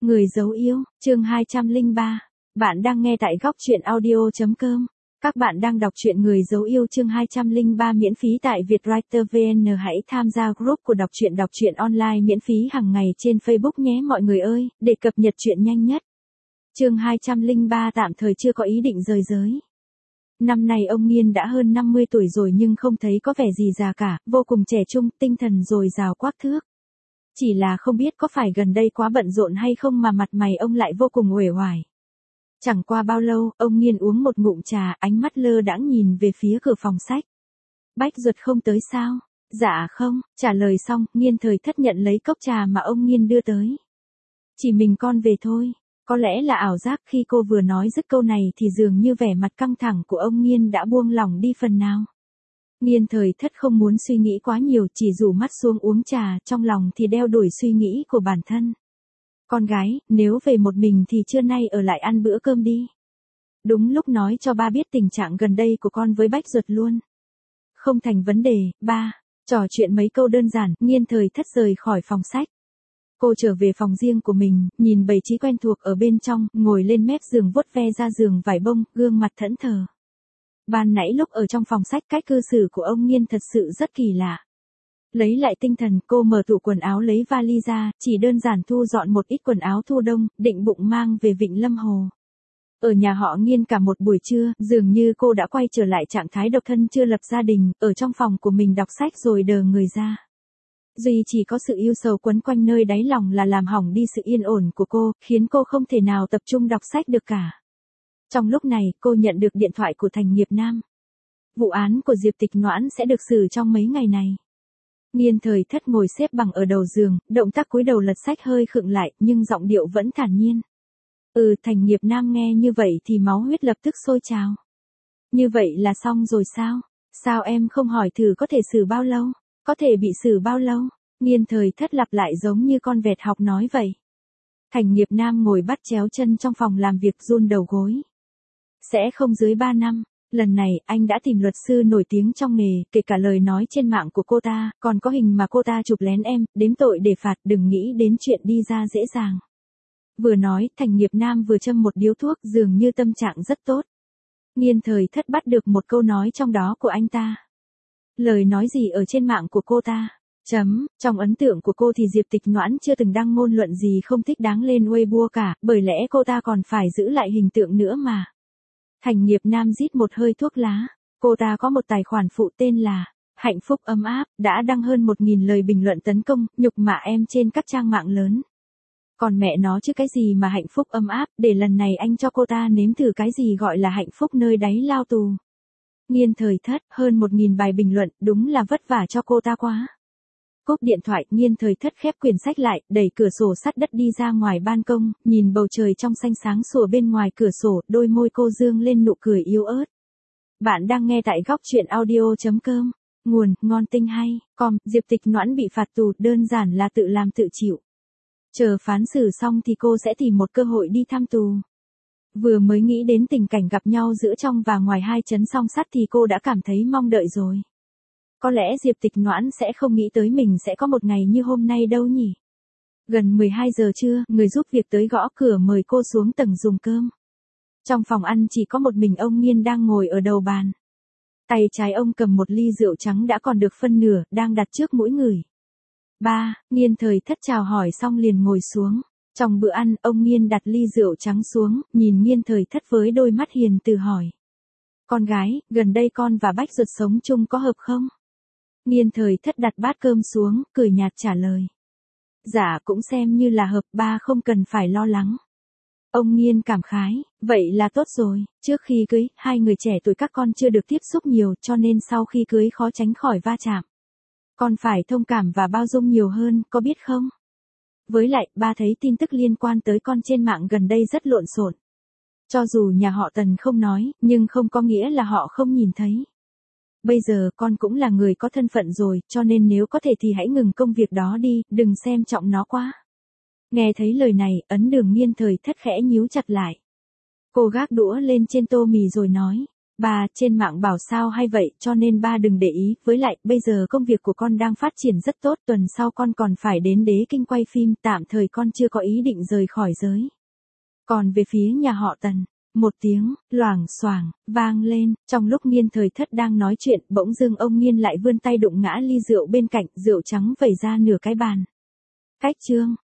Người dấu yêu, chương 203. Bạn đang nghe tại góc truyện audio.com. Các bạn đang đọc truyện Người dấu yêu chương 203 miễn phí tại Vietwriter VN. Hãy tham gia group của đọc truyện online miễn phí hàng ngày trên Facebook nhé mọi người ơi, để cập nhật truyện nhanh nhất. Chương 203 tạm thời chưa có ý định rời giới. Năm nay ông Nghiên đã hơn 50 tuổi rồi nhưng không thấy có vẻ gì già cả, vô cùng trẻ trung, tinh thần dồi dào quắc thước. Chỉ là không biết có phải gần đây quá bận rộn hay không mà mặt mày ông lại vô cùng uể oải. Chẳng qua bao lâu, ông Nghiên uống một ngụm trà, ánh mắt lơ đãng nhìn về phía cửa phòng sách. Bách Duật không tới sao? Dạ không, trả lời xong, Nghiên Thời Thất nhận lấy cốc trà mà ông Nghiên đưa tới. Chỉ mình con về thôi. Có lẽ là ảo giác khi cô vừa nói dứt câu này thì dường như vẻ mặt căng thẳng của ông Nghiên đã buông lỏng đi phần nào. Nghiên Thời Thất không muốn suy nghĩ quá nhiều, chỉ rủ mắt xuống uống trà, trong lòng thì đeo đuổi suy nghĩ của bản thân. Con gái, nếu về một mình thì trưa nay ở lại ăn bữa cơm đi. Đúng lúc nói cho ba biết tình trạng gần đây của con với Bách Duật luôn. Không thành vấn đề, ba. Trò chuyện mấy câu đơn giản, Nghiên Thời Thất rời khỏi phòng sách. Cô trở về phòng riêng của mình, nhìn bày trí quen thuộc ở bên trong, ngồi lên mép giường vuốt ve ra giường vải bông, gương mặt thẫn thờ. Ban nãy lúc ở trong phòng sách cách cư xử của ông Nghiên thật sự rất kỳ lạ. Lấy lại tinh thần, cô mở tủ quần áo lấy vali ra, chỉ đơn giản thu dọn một ít quần áo thu đông, định bụng mang về Vịnh Lâm Hồ. Ở nhà họ Nghiên cả một buổi trưa, dường như cô đã quay trở lại trạng thái độc thân chưa lập gia đình, ở trong phòng của mình đọc sách rồi đờ người ra. Duy chỉ có sự yêu sầu quấn quanh nơi đáy lòng là làm hỏng đi sự yên ổn của cô, khiến cô không thể nào tập trung đọc sách được cả. Trong lúc này, cô nhận được điện thoại của Thành Nghiệp Nam. Vụ án của Diệp Tịch Noãn sẽ được xử trong mấy ngày này. Nghiên Thời Thất ngồi xếp bằng ở đầu giường, động tác cúi đầu lật sách hơi khựng lại, nhưng giọng điệu vẫn thản nhiên. Thành Nghiệp Nam nghe như vậy thì máu huyết lập tức sôi trào. Như vậy là xong rồi sao? Sao em không hỏi thử có thể xử bao lâu? Có thể bị xử bao lâu? Nghiên Thời Thất lặp lại giống như con vẹt học nói vậy. Thành Nghiệp Nam ngồi bắt chéo chân trong phòng làm việc run đầu gối. Sẽ không dưới 3 năm. Lần này, anh đã tìm luật sư nổi tiếng trong nghề, kể cả lời nói trên mạng của cô ta, còn có hình mà cô ta chụp lén em, đếm tội để phạt, đừng nghĩ đến chuyện đi ra dễ dàng. Vừa nói, Thành Nghiệp Nam vừa châm một điếu thuốc, dường như tâm trạng rất tốt. Nghiên Thời Thất bắt được một câu nói trong đó của anh ta. Lời nói gì ở trên mạng của cô ta? Trong ấn tượng của cô thì Diệp Tịch Noãn chưa từng đăng ngôn luận gì không thích đáng lên Weibo cả, bởi lẽ cô ta còn phải giữ lại hình tượng nữa mà. Thành Nghiệp Nam rít một hơi thuốc lá. Cô ta có một tài khoản phụ tên là Hạnh Phúc Ấm Áp, đã đăng hơn 1.000 lời bình luận tấn công, nhục mạ em trên các trang mạng lớn. Còn mẹ nó chứ cái gì mà hạnh phúc ấm áp, để lần này anh cho cô ta nếm thử cái gì gọi là hạnh phúc nơi đáy lao tù. Nghiên Thời Thất, hơn 1.000 bài bình luận, đúng là vất vả cho cô ta quá. Cúp điện thoại, Nghiên Thời Thất khép quyển sách lại, đẩy cửa sổ sắt đất đi ra ngoài ban công, nhìn bầu trời trong xanh sáng sủa bên ngoài cửa sổ, đôi môi cô dương lên nụ cười yếu ớt. Bạn đang nghe tại góc truyện audio.com. Nguồn, ngon tinh hay, Diệp Tịch Noãn bị phạt tù, đơn giản là tự làm tự chịu. Chờ phán xử xong thì cô sẽ tìm một cơ hội đi thăm tù. Vừa mới nghĩ đến tình cảnh gặp nhau giữa trong và ngoài hai trấn song sắt thì cô đã cảm thấy mong đợi rồi. Có lẽ Diệp Tịch Noãn sẽ không nghĩ tới mình sẽ có một ngày như hôm nay đâu nhỉ. Gần 12 giờ trưa, người giúp việc tới gõ cửa mời cô xuống tầng dùng cơm. Trong phòng ăn chỉ có một mình ông Nghiên đang ngồi ở đầu bàn. Tay trái ông cầm một ly rượu trắng đã còn được phân nửa, đang đặt trước mũi người. Nghiên Thời Thất chào hỏi xong liền ngồi xuống. Trong bữa ăn, ông Nghiên đặt ly rượu trắng xuống, nhìn Nghiên Thời Thất với đôi mắt hiền từ hỏi. Con gái, gần đây con và Bách Duật sống chung có hợp không? Nghiên Thời Thất đặt bát cơm xuống, cười nhạt trả lời. Dạ cũng xem như là hợp, ba không cần phải lo lắng. Ông Nghiên cảm khái, vậy là tốt rồi, trước khi cưới, hai người trẻ tuổi các con chưa được tiếp xúc nhiều cho nên sau khi cưới khó tránh khỏi va chạm. Con phải thông cảm và bao dung nhiều hơn, có biết không? Với lại, ba thấy tin tức liên quan tới con trên mạng gần đây rất lộn xộn. Cho dù nhà họ Tần không nói, nhưng không có nghĩa là họ không nhìn thấy. Bây giờ con cũng là người có thân phận rồi, cho nên nếu có thể thì hãy ngừng công việc đó đi, đừng xem trọng nó quá. Nghe thấy lời này, ấn Đường Nghiên Thời Thất khẽ nhíu chặt lại. Cô gác đũa lên trên tô mì rồi nói, Ba, trên mạng bảo sao hay vậy, cho nên ba đừng để ý, với lại, bây giờ công việc của con đang phát triển rất tốt, tuần sau con còn phải đến Đế Kinh quay phim, tạm thời con chưa có ý định rời khỏi giới. Còn về phía nhà họ Tần, một tiếng, loảng xoảng, vang lên, trong lúc Nghiên Thời Thất đang nói chuyện, bỗng dưng ông Nghiên lại vươn tay đụng ngã ly rượu bên cạnh, rượu trắng vẩy ra nửa cái bàn. Cách chương